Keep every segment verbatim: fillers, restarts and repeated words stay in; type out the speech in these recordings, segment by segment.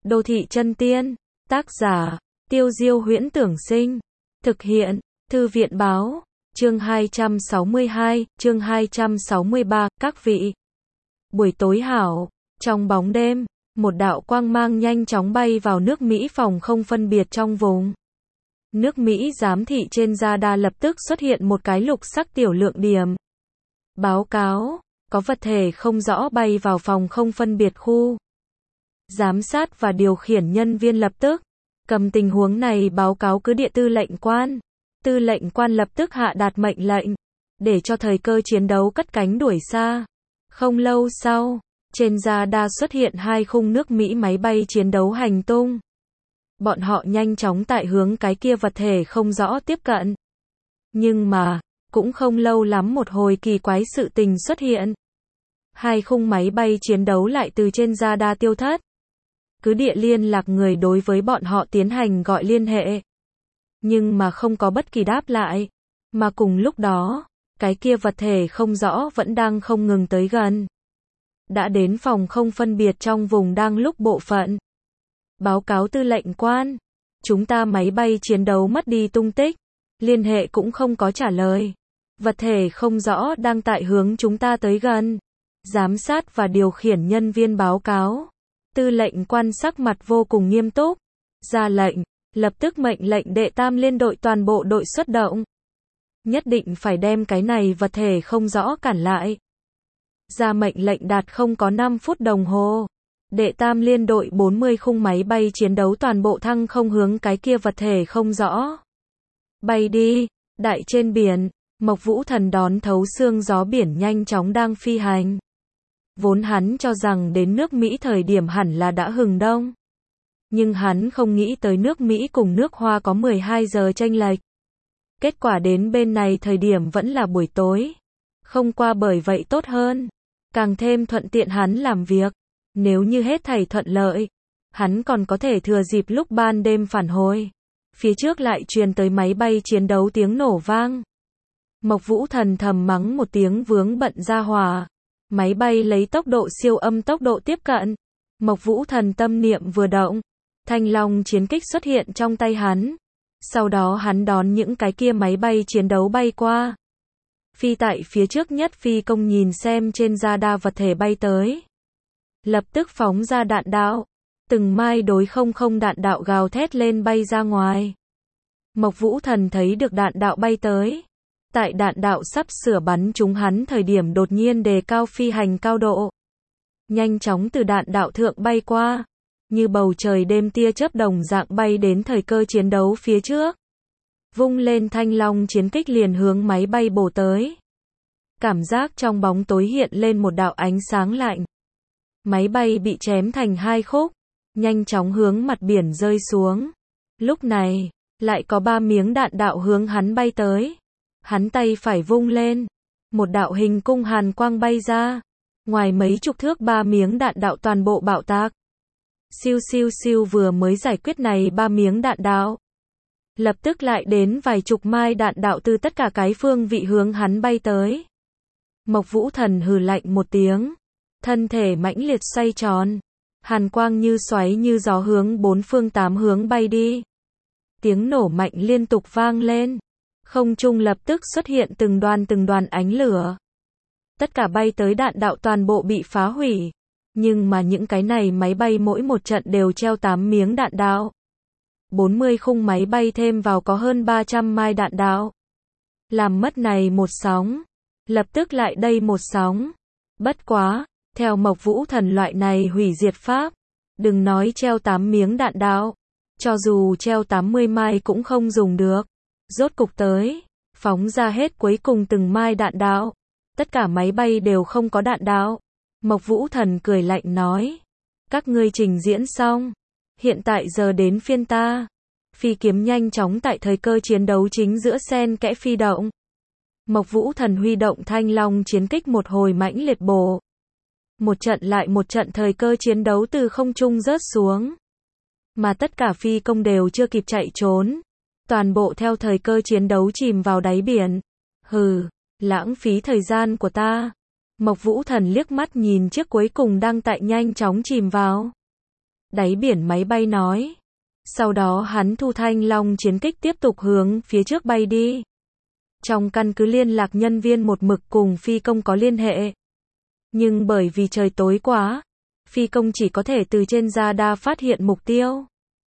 Đô thị chân tiên. Tác giả, Tiêu Diêu Huyễn Tưởng Sinh. Thực hiện, Thư viện Báo. Chương hai trăm sáu mươi hai, chương hai trăm sáu mươi ba, các vị. Buổi tối hảo, trong bóng đêm, một đạo quang mang nhanh chóng bay vào nước Mỹ phòng không phân biệt trong vùng. Nước Mỹ giám thị trên radar lập tức xuất hiện một cái lục sắc tiểu lượng điểm. Báo cáo, có vật thể không rõ bay vào phòng không phân biệt khu. Giám sát và điều khiển nhân viên lập tức cầm tình huống này báo cáo cứ địa tư lệnh quan. Tư lệnh quan lập tức hạ đạt mệnh lệnh, để cho thời cơ chiến đấu cất cánh đuổi xa. Không lâu sau, trên radar xuất hiện hai khung nước Mỹ máy bay chiến đấu hành tung. Bọn họ nhanh chóng tại hướng cái kia vật thể không rõ tiếp cận. Nhưng mà, cũng không lâu lắm một hồi kỳ quái sự tình xuất hiện. Hai khung máy bay chiến đấu lại từ trên radar tiêu thất. Cứ địa liên lạc người đối với bọn họ tiến hành gọi liên hệ. Nhưng mà không có bất kỳ đáp lại. Mà cùng lúc đó, cái kia vật thể không rõ vẫn đang không ngừng tới gần. Đã đến phòng không phân biệt trong vùng đang lúc bộ phận. Báo cáo tư lệnh quan. Chúng ta máy bay chiến đấu mất đi tung tích. Liên hệ cũng không có trả lời. Vật thể không rõ đang tại hướng chúng ta tới gần. Giám sát và điều khiển nhân viên báo cáo. Tư lệnh quan sắc mặt vô cùng nghiêm túc. Ra lệnh, lập tức mệnh lệnh đệ tam liên đội toàn bộ đội xuất động. Nhất định phải đem cái này vật thể không rõ cản lại. Ra mệnh lệnh đạt không có năm phút đồng hồ. Đệ tam liên đội bốn mươi khung máy bay chiến đấu toàn bộ thăng không hướng cái kia vật thể không rõ. Bay đi, đại trên biển, Mộc Vũ Thần đón thấu xương gió biển nhanh chóng đang phi hành. Vốn hắn cho rằng đến nước Mỹ thời điểm hẳn là đã hừng đông. Nhưng hắn không nghĩ tới nước Mỹ cùng nước Hoa có mười hai giờ chênh lệch. Kết quả đến bên này thời điểm vẫn là buổi tối. Không qua bởi vậy tốt hơn. Càng thêm thuận tiện hắn làm việc. Nếu như hết thảy thuận lợi, hắn còn có thể thừa dịp lúc ban đêm phản hồi. Phía trước lại truyền tới máy bay chiến đấu tiếng nổ vang. Mộc Vũ Thần thầm mắng một tiếng vướng bận ra hỏa. Máy bay lấy tốc độ siêu âm tốc độ tiếp cận. Mộc Vũ Thần tâm niệm vừa động. Thanh Long chiến kích xuất hiện trong tay hắn. Sau đó hắn đón những cái kia máy bay chiến đấu bay qua. Phi tại phía trước nhất phi công nhìn xem trên radar vật thể bay tới. Lập tức phóng ra đạn đạo. Từng mai đối không không đạn đạo gào thét lên bay ra ngoài. Mộc Vũ Thần thấy được đạn đạo bay tới. Tại đạn đạo sắp sửa bắn trúng hắn thời điểm đột nhiên đề cao phi hành cao độ. Nhanh chóng từ đạn đạo thượng bay qua. Như bầu trời đêm tia chớp đồng dạng bay đến thời cơ chiến đấu phía trước. Vung lên Thanh Long chiến kích liền hướng máy bay bổ tới. Cảm giác trong bóng tối hiện lên một đạo ánh sáng lạnh. Máy bay bị chém thành hai khúc. Nhanh chóng hướng mặt biển rơi xuống. Lúc này, lại có ba miếng đạn đạo hướng hắn bay tới. Hắn tay phải vung lên. Một đạo hình cung hàn quang bay ra. Ngoài mấy chục thước ba miếng đạn đạo toàn bộ bạo tạc. Siêu siêu siêu vừa mới giải quyết này ba miếng đạn đạo. Lập tức lại đến vài chục mai đạn đạo từ tất cả cái phương vị hướng hắn bay tới. Mộc Vũ Thần hừ lạnh một tiếng. Thân thể mãnh liệt xoay tròn. Hàn quang như xoáy như gió hướng bốn phương tám hướng bay đi. Tiếng nổ mạnh liên tục vang lên. Không trung lập tức xuất hiện từng đoàn từng đoàn ánh lửa. Tất cả bay tới đạn đạo toàn bộ bị phá hủy. Nhưng mà những cái này máy bay mỗi một trận đều treo tám miếng đạn đạo. bốn mươi khung máy bay thêm vào có hơn ba trăm mai đạn đạo. Làm mất này một sóng. Lập tức lại đây một sóng. Bất quá, theo Mộc Vũ Thần loại này hủy diệt pháp. Đừng nói treo tám miếng đạn đạo. Cho dù treo tám mươi mai cũng không dùng được. Rốt cục tới, phóng ra hết cuối cùng từng mai đạn đạo. Tất cả máy bay đều không có đạn đạo. Mộc Vũ Thần cười lạnh nói. Các ngươi trình diễn xong. Hiện tại giờ đến phiên ta. Phi kiếm nhanh chóng tại thời cơ chiến đấu chính giữa xen kẽ phi động. Mộc Vũ Thần huy động Thanh Long chiến kích một hồi mãnh liệt bổ. Một trận lại một trận thời cơ chiến đấu từ không trung rớt xuống. Mà tất cả phi công đều chưa kịp chạy trốn. Toàn bộ theo thời cơ chiến đấu chìm vào đáy biển. Hừ, lãng phí thời gian của ta. Mộc Vũ Thần liếc mắt nhìn chiếc cuối cùng đang tại nhanh chóng chìm vào. Đáy biển máy bay nói. Sau đó hắn thu Thanh Long chiến kích tiếp tục hướng phía trước bay đi. Trong căn cứ liên lạc nhân viên một mực cùng phi công có liên hệ. Nhưng bởi vì trời tối quá, phi công chỉ có thể từ trên radar phát hiện mục tiêu.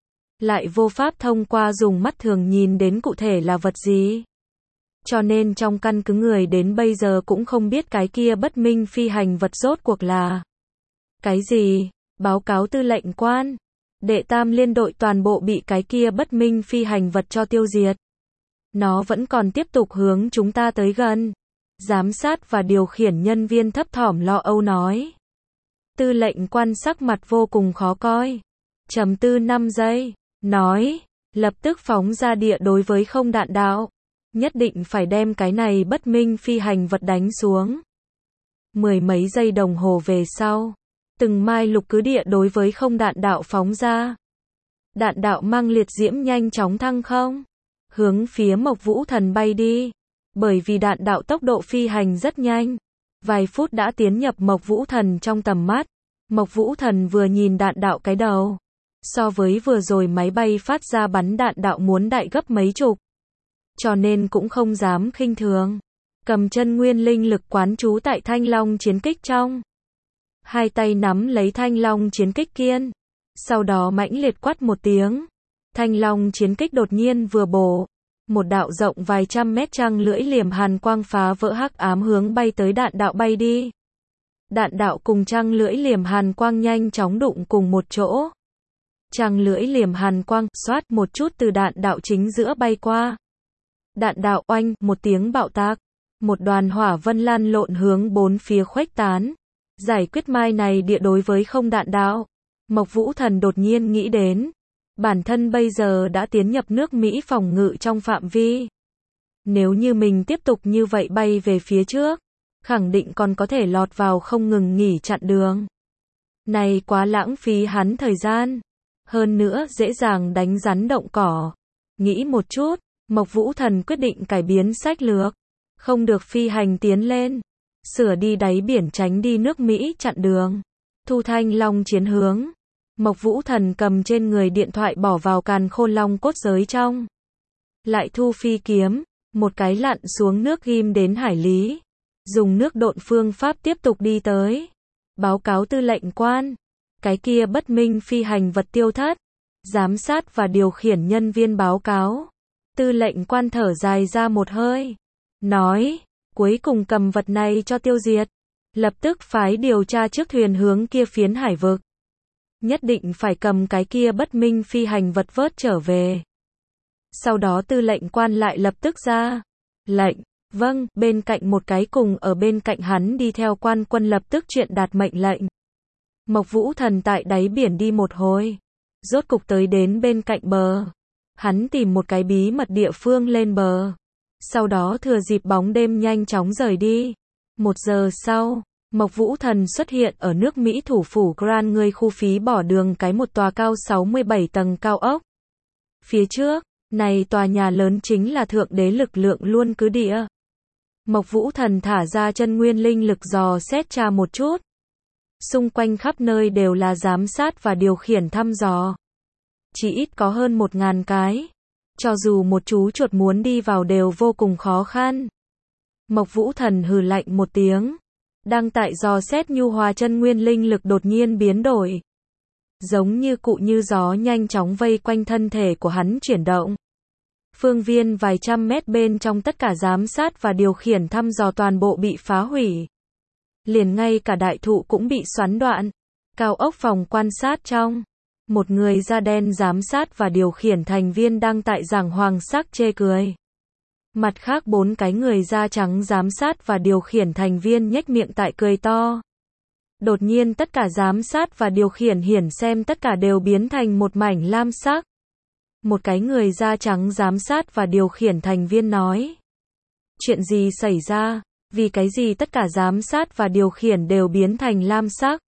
Lại vô pháp thông qua dùng mắt thường nhìn đến cụ thể là vật gì. Cho nên trong căn cứ người đến bây giờ cũng không biết cái kia bất minh phi hành vật rốt cuộc là cái gì. Báo cáo tư lệnh quan. Đệ tam liên đội toàn bộ bị cái kia bất minh phi hành vật cho tiêu diệt. Nó vẫn còn tiếp tục hướng chúng ta tới gần. Giám sát và điều khiển nhân viên thấp thỏm lo âu nói. Tư lệnh quan sắc mặt vô cùng khó coi. Trầm tư năm giây. Nói. Lập tức phóng ra địa đối với không đạn đạo. Nhất định phải đem cái này bất minh phi hành vật đánh xuống. Mười mấy giây đồng hồ về sau. Từng mai lục cứ địa đối với không đạn đạo phóng ra. Đạn đạo mang liệt diễm nhanh chóng thăng không. Hướng phía Mộc Vũ Thần bay đi. Bởi vì đạn đạo tốc độ phi hành rất nhanh. Vài phút đã tiến nhập Mộc Vũ Thần trong tầm mắt. Mộc Vũ Thần vừa nhìn đạn đạo cái đầu. So với vừa rồi máy bay phát ra bắn đạn đạo muốn đại gấp mấy chục. Cho nên cũng không dám khinh thường. Cầm chân nguyên linh lực quán trú tại Thanh Long chiến kích trong. Hai tay nắm lấy Thanh Long chiến kích kiên. Sau đó mãnh liệt quát một tiếng. Thanh Long chiến kích đột nhiên vừa bổ. Một đạo rộng vài trăm mét trăng lưỡi liềm hàn quang phá vỡ hắc ám hướng bay tới đạn đạo bay đi. Đạn đạo cùng trăng lưỡi liềm hàn quang nhanh chóng đụng cùng một chỗ. Trăng lưỡi liềm hàn quang xoát một chút từ đạn đạo chính giữa bay qua. Đạn đạo oanh một tiếng bạo tạc. Một đoàn hỏa vân lan lộn hướng bốn phía khuếch tán. Giải quyết mai này địa đối với không đạn đạo. Mộc Vũ Thần đột nhiên nghĩ đến. Bản thân bây giờ đã tiến nhập nước Mỹ phòng ngự trong phạm vi. Nếu như mình tiếp tục như vậy bay về phía trước, khẳng định còn có thể lọt vào không ngừng nghỉ chặn đường. Này quá lãng phí hắn thời gian. Hơn nữa dễ dàng đánh rắn động cỏ. Nghĩ một chút, Mộc Vũ Thần quyết định cải biến sách lược. Không được phi hành tiến lên. Sửa đi đáy biển tránh đi nước Mỹ chặn đường. Thu Thanh Long chiến hướng. Mộc Vũ Thần cầm trên người điện thoại bỏ vào càn khôn long cốt giới trong. Lại thu phi kiếm. Một cái lặn xuống nước ghim đến hải lý. Dùng nước độn phương pháp tiếp tục đi tới. Báo cáo tư lệnh quan. Cái kia bất minh phi hành vật tiêu thất. Giám sát và điều khiển nhân viên báo cáo. Tư lệnh quan thở dài ra một hơi. Nói. Cuối cùng cầm vật này cho tiêu diệt. Lập tức phái điều tra trước thuyền hướng kia phiến hải vực. Nhất định phải cầm cái kia bất minh phi hành vật vớt trở về. Sau đó tư lệnh quan lại lập tức ra. Lệnh. Vâng, bên cạnh một cái cùng ở bên cạnh hắn đi theo quan quân lập tức chuyện đạt mệnh lệnh. Mộc Vũ Thần tại đáy biển đi một hồi. Rốt cục tới đến bên cạnh bờ. Hắn tìm một cái bí mật địa phương lên bờ. Sau đó thừa dịp bóng đêm nhanh chóng rời đi. Một giờ sau, Mộc Vũ Thần xuất hiện ở nước Mỹ thủ phủ Grand người khu phí bỏ đường cái một tòa cao sáu mươi bảy tầng cao ốc. Phía trước, này tòa nhà lớn chính là thượng đế lực lượng luôn cứ địa. Mộc Vũ Thần thả ra chân nguyên linh lực dò xét tra một chút. Xung quanh khắp nơi đều là giám sát và điều khiển thăm dò. Chỉ ít có hơn một ngàn cái. Cho dù một chú chuột muốn đi vào đều vô cùng khó khăn. Mộc Vũ Thần hừ lạnh một tiếng. Đang tại dò xét nhu hòa chân nguyên linh lực đột nhiên biến đổi. Giống như cụ như gió nhanh chóng vây quanh thân thể của hắn chuyển động. Phương viên vài trăm mét bên trong tất cả giám sát và điều khiển thăm dò toàn bộ bị phá hủy. Liền ngay cả đại thụ cũng bị xoắn đoạn. Cao ốc phòng quan sát trong. Một người da đen giám sát và điều khiển thành viên đang tại giảng hoàng sắc chê cười. Mặt khác bốn cái người da trắng giám sát và điều khiển thành viên nhếch miệng tại cười to. Đột nhiên tất cả giám sát và điều khiển hiển xem tất cả đều biến thành một mảnh lam sắc. Một cái người da trắng giám sát và điều khiển thành viên nói. Chuyện gì xảy ra? Vì cái gì tất cả giám sát và điều khiển đều biến thành lam sắc?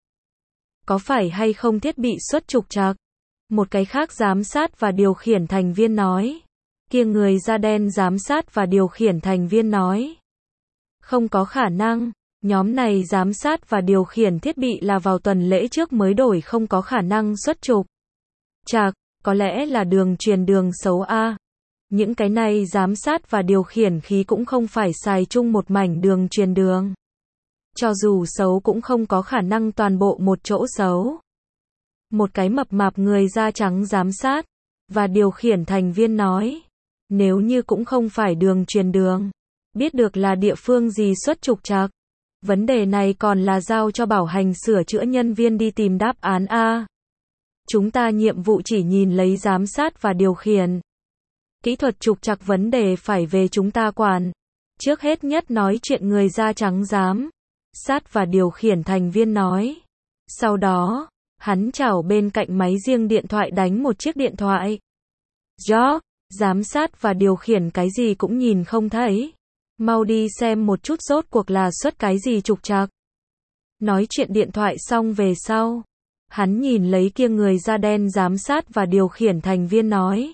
Có phải hay không thiết bị xuất trục trặc? Một cái khác giám sát và điều khiển thành viên nói. Kia người da đen giám sát và điều khiển thành viên nói. Không có khả năng. Nhóm này giám sát và điều khiển thiết bị là vào tuần lễ trước mới đổi không có khả năng xuất trục. Chạc, có lẽ là đường truyền đường xấu a. Những cái này giám sát và điều khiển khí cũng không phải xài chung một mảnh đường truyền đường. Cho dù xấu cũng không có khả năng toàn bộ một chỗ xấu. Một cái mập mạp người da trắng giám sát và điều khiển thành viên nói, nếu như cũng không phải đường truyền đường, biết được là địa phương gì xuất trục trặc. Vấn đề này còn là giao cho bảo hành sửa chữa nhân viên đi tìm đáp án a. Chúng ta nhiệm vụ chỉ nhìn lấy giám sát và điều khiển. Kỹ thuật trục trặc vấn đề phải về chúng ta quản. Trước hết nhất nói chuyện người da trắng giám sát và điều khiển thành viên nói. Sau đó, hắn chảo bên cạnh máy riêng điện thoại đánh một chiếc điện thoại. George, giám sát và điều khiển cái gì cũng nhìn không thấy. Mau đi xem một chút rốt cuộc là xuất cái gì trục trặc. Nói chuyện điện thoại xong về sau. Hắn nhìn lấy kia người da đen giám sát và điều khiển thành viên nói.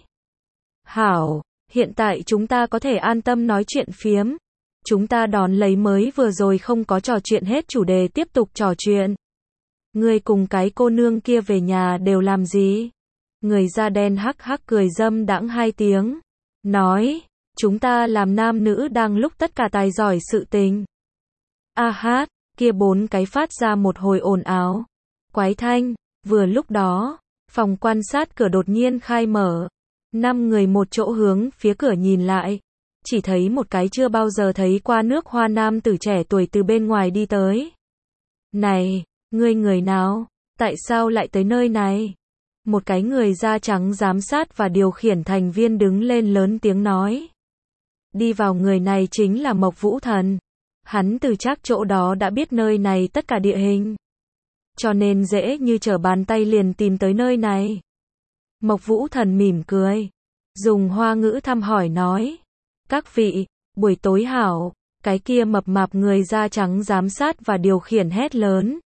Hảo, hiện tại chúng ta có thể an tâm nói chuyện phiếm. Chúng ta đón lấy mới vừa rồi không có trò chuyện hết chủ đề tiếp tục trò chuyện. Người cùng cái cô nương kia về nhà đều làm gì? Người da đen hắc hắc cười dâm đãng hai tiếng. Nói, chúng ta làm nam nữ đang lúc tất cả tài giỏi sự tình. A hát, kia bốn cái phát ra một hồi ồn ào. Quái thanh, vừa lúc đó, phòng quan sát cửa đột nhiên khai mở. Năm người một chỗ hướng phía cửa nhìn lại. Chỉ thấy một cái chưa bao giờ thấy qua nước hoa nam tử trẻ tuổi từ bên ngoài đi tới. Này, ngươi người nào? Tại sao lại tới nơi này? Một cái người da trắng giám sát và điều khiển thành viên đứng lên lớn tiếng nói. Đi vào người này chính là Mộc Vũ Thần. Hắn từ chắc chỗ đó đã biết nơi này tất cả địa hình. Cho nên dễ như trở bàn tay liền tìm tới nơi này. Mộc Vũ Thần mỉm cười. Dùng hoa ngữ thăm hỏi nói. Các vị, buổi tối hảo. Cái kia mập mạp người da trắng giám sát và điều khiển hét lớn.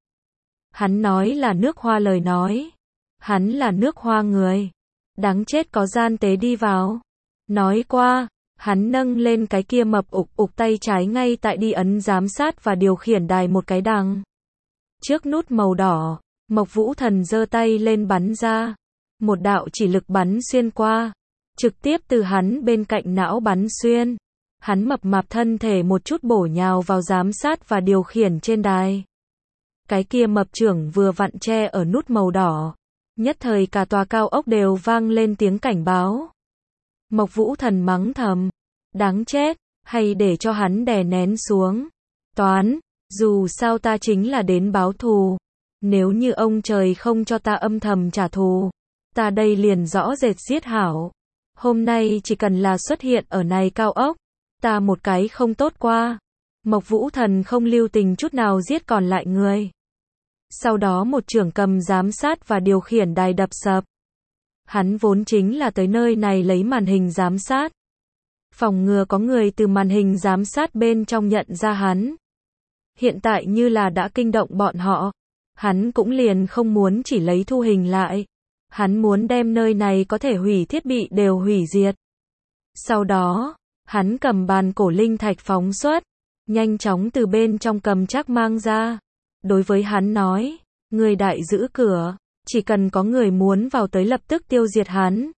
Hắn nói là nước hoa lời nói. Hắn là nước hoa người. Đáng chết có gian tế đi vào. Nói qua, hắn nâng lên cái kia mập ục ục tay trái ngay tại đi ấn giám sát và điều khiển đài một cái đằng. Trước nút màu đỏ, Mộc Vũ Thần giơ tay lên bắn ra. Một đạo chỉ lực bắn xuyên qua. Trực tiếp từ hắn bên cạnh não bắn xuyên. Hắn mập mạp thân thể một chút bổ nhào vào giám sát và điều khiển trên đài. Cái kia mập trưởng vừa vặn che ở nút màu đỏ. Nhất thời cả tòa cao ốc đều vang lên tiếng cảnh báo. Mộc Vũ Thần mắng thầm. Đáng chết, hay để cho hắn đè nén xuống. Toán, dù sao ta chính là đến báo thù. Nếu như ông trời không cho ta âm thầm trả thù. Ta đây liền rõ rệt giết hảo. Hôm nay chỉ cần là xuất hiện ở này cao ốc. Ta một cái không tốt qua. Mộc Vũ Thần không lưu tình chút nào giết còn lại người. Sau đó một trưởng cầm giám sát và điều khiển đài đập sập. Hắn vốn chính là tới nơi này lấy màn hình giám sát. Phòng ngừa có người từ màn hình giám sát bên trong nhận ra hắn. Hiện tại như là đã kinh động bọn họ. Hắn cũng liền không muốn chỉ lấy thu hình lại. Hắn muốn đem nơi này có thể hủy thiết bị đều hủy diệt. Sau đó, hắn cầm bàn cổ linh thạch phóng xuất. Nhanh chóng từ bên trong cầm chắc mang ra. Đối với hắn nói, người đại giữ cửa, chỉ cần có người muốn vào tới lập tức tiêu diệt hắn.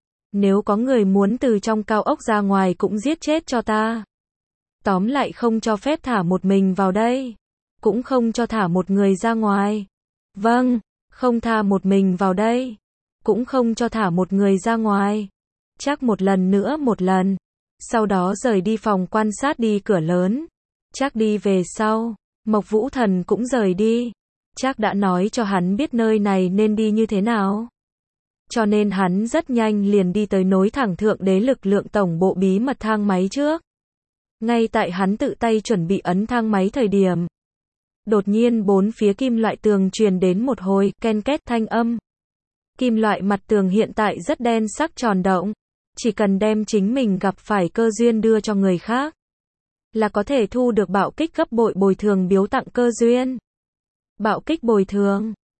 Nếu có người muốn từ trong cao ốc ra ngoài cũng giết chết cho ta. Tóm lại không cho phép thả một mình vào đây. Cũng không cho thả một người ra ngoài. Vâng, không thả một mình vào đây. Cũng không cho thả một người ra ngoài. Chắc một lần nữa một lần. Sau đó rời đi phòng quan sát đi cửa lớn. Chắc đi về sau. Mộc Vũ Thần cũng rời đi. Chắc đã nói cho hắn biết nơi này nên đi như thế nào. Cho nên hắn rất nhanh liền đi tới nối thẳng thượng đế lực lượng tổng bộ bí mật thang máy trước. Ngay tại hắn tự tay chuẩn bị ấn thang máy thời điểm. Đột nhiên bốn phía kim loại tường truyền đến một hồi ken két thanh âm. Kim loại mặt tường hiện tại rất đen sắc tròn động. Chỉ cần đem chính mình gặp phải cơ duyên đưa cho người khác. Là có thể thu được bạo kích gấp bội bồi thường biếu tặng cơ duyên. Bạo kích bồi thường.